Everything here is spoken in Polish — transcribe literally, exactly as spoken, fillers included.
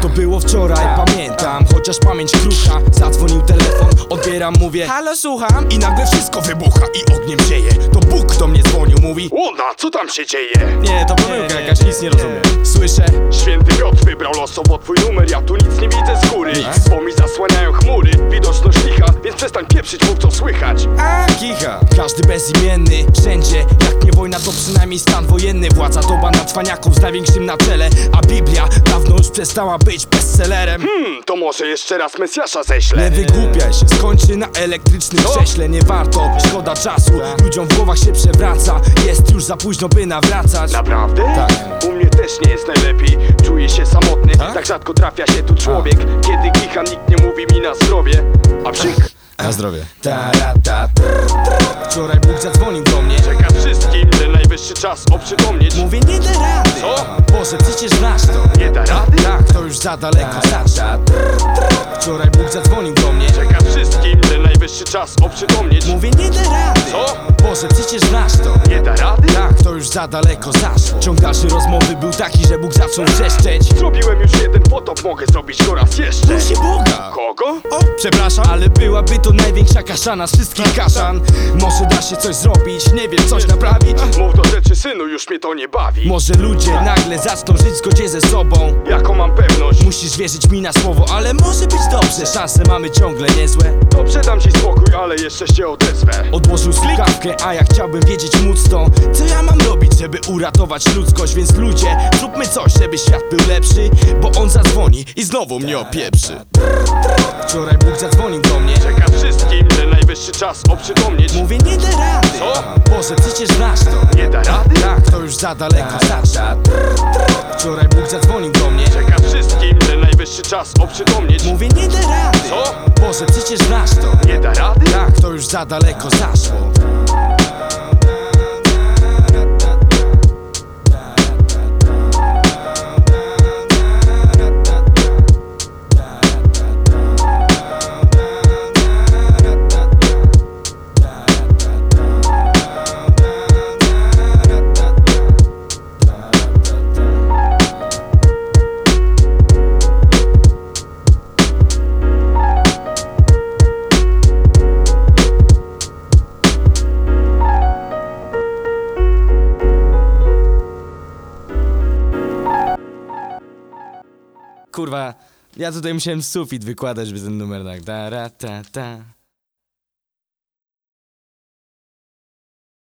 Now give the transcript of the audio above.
było wczoraj, pamiętam, chociaż pamięć krucha. Zadzwonił telefon, odbieram, mówię: halo, słucham. I nagle wszystko wybucha i ogniem zieje. To Bóg do mnie dzwonił, mówi: Łona, co tam się dzieje? nie, to pomyłka jakaś, nic nie rozumiem. Słyszę: Święty Piotr wybrał losowo twój numer, ja tu nic nie widzę z góry. Bo mi zasłaniają chmury, widoczność licha, więc przestań pieprzyć, mów co słychać. a kicha. Każdy bezimienny, wszędzie. Jak nie wojna, to przynajmniej stan wojenny. Władza to banda cwaniaków z największym na czele. A Biblia dawno już przestała być bestsellerem. Hmm, to może jeszcze raz Mesjasza ześlę. Nie wygłupiaj się, skończy na elektrycznym krześle. Nie warto, szkoda czasu, ludziom w głowach się przewraca. Jest już za późno, by nawracać. Naprawdę? Tak. U mnie też nie jest najlepiej, czuję się samotny. Tak rzadko trafia się tu człowiek, kiedy kicha, nikt nie mówi mi na zdrowie. A psik, Na zdrowie. Wczoraj Bóg zadzwonił do mnie. czeka wszystkim, że najwyższy czas oprzytomnieć. Mówię: nie da rady. Co? Boże, przecież znasz to. Nie da rady? Tak, to już za daleko zaszło. Wczoraj Bóg zadzwonił do mnie. Czeka wszystkim, że najwyższy czas oprzytomnieć. Mówię: nie da rady. Co? Boże, przecież znasz to. Nie da rady? Tak, to już za daleko zaszło. Ciąg dalszy rozmowy był taki, że Bóg zaczął wrzeszczeć: Zrobiłem już jeden potop, mogę zrobić go raz jeszcze. prosi Boga. Kogo? O, przepraszam, ale byłaby to największa kaszana z wszystkich kaszan. Może da się coś zrobić, nie wiem, coś naprawić. Mów do rzeczy, synu, już mnie to nie bawi. Może ludzie nagle zaczną żyć w zgodzie ze sobą. Jaką mam pewność? Musisz wierzyć mi na słowo, ale może być dobrze. Szanse mamy ciągle niezłe. Dobrze, dam ci spokój, ale jeszcze się odezwę. Odłożył słuchawkę, a ja chciałbym wiedzieć, móc to. Co ja mam robić, żeby uratować ludzkość? Więc ludzie, zróbmy coś, żeby świat był lepszy. Bo on zadzwoni i znowu mnie opieprzy. Wczoraj Bóg zadzwonił do mnie. Czeka wszystkim, że najwyższy czas oprzytomnieć. Mówię: nie da rady. Co? Boże, przecież znasz to. Nie da rady? Tak, to już za daleko zaszło. Wczoraj Bóg zadzwonił do mnie. Czeka wszystkim, że najwyższy czas oprzytomnieć. Mówię: nie da rady. Co? Boże, przecież znasz to. Nie da rady? Tak, to już za daleko zaszło. Kurwa, ja tutaj musiałem sufit wykładać, by ten numer tak. Ta, ra, ta, ta.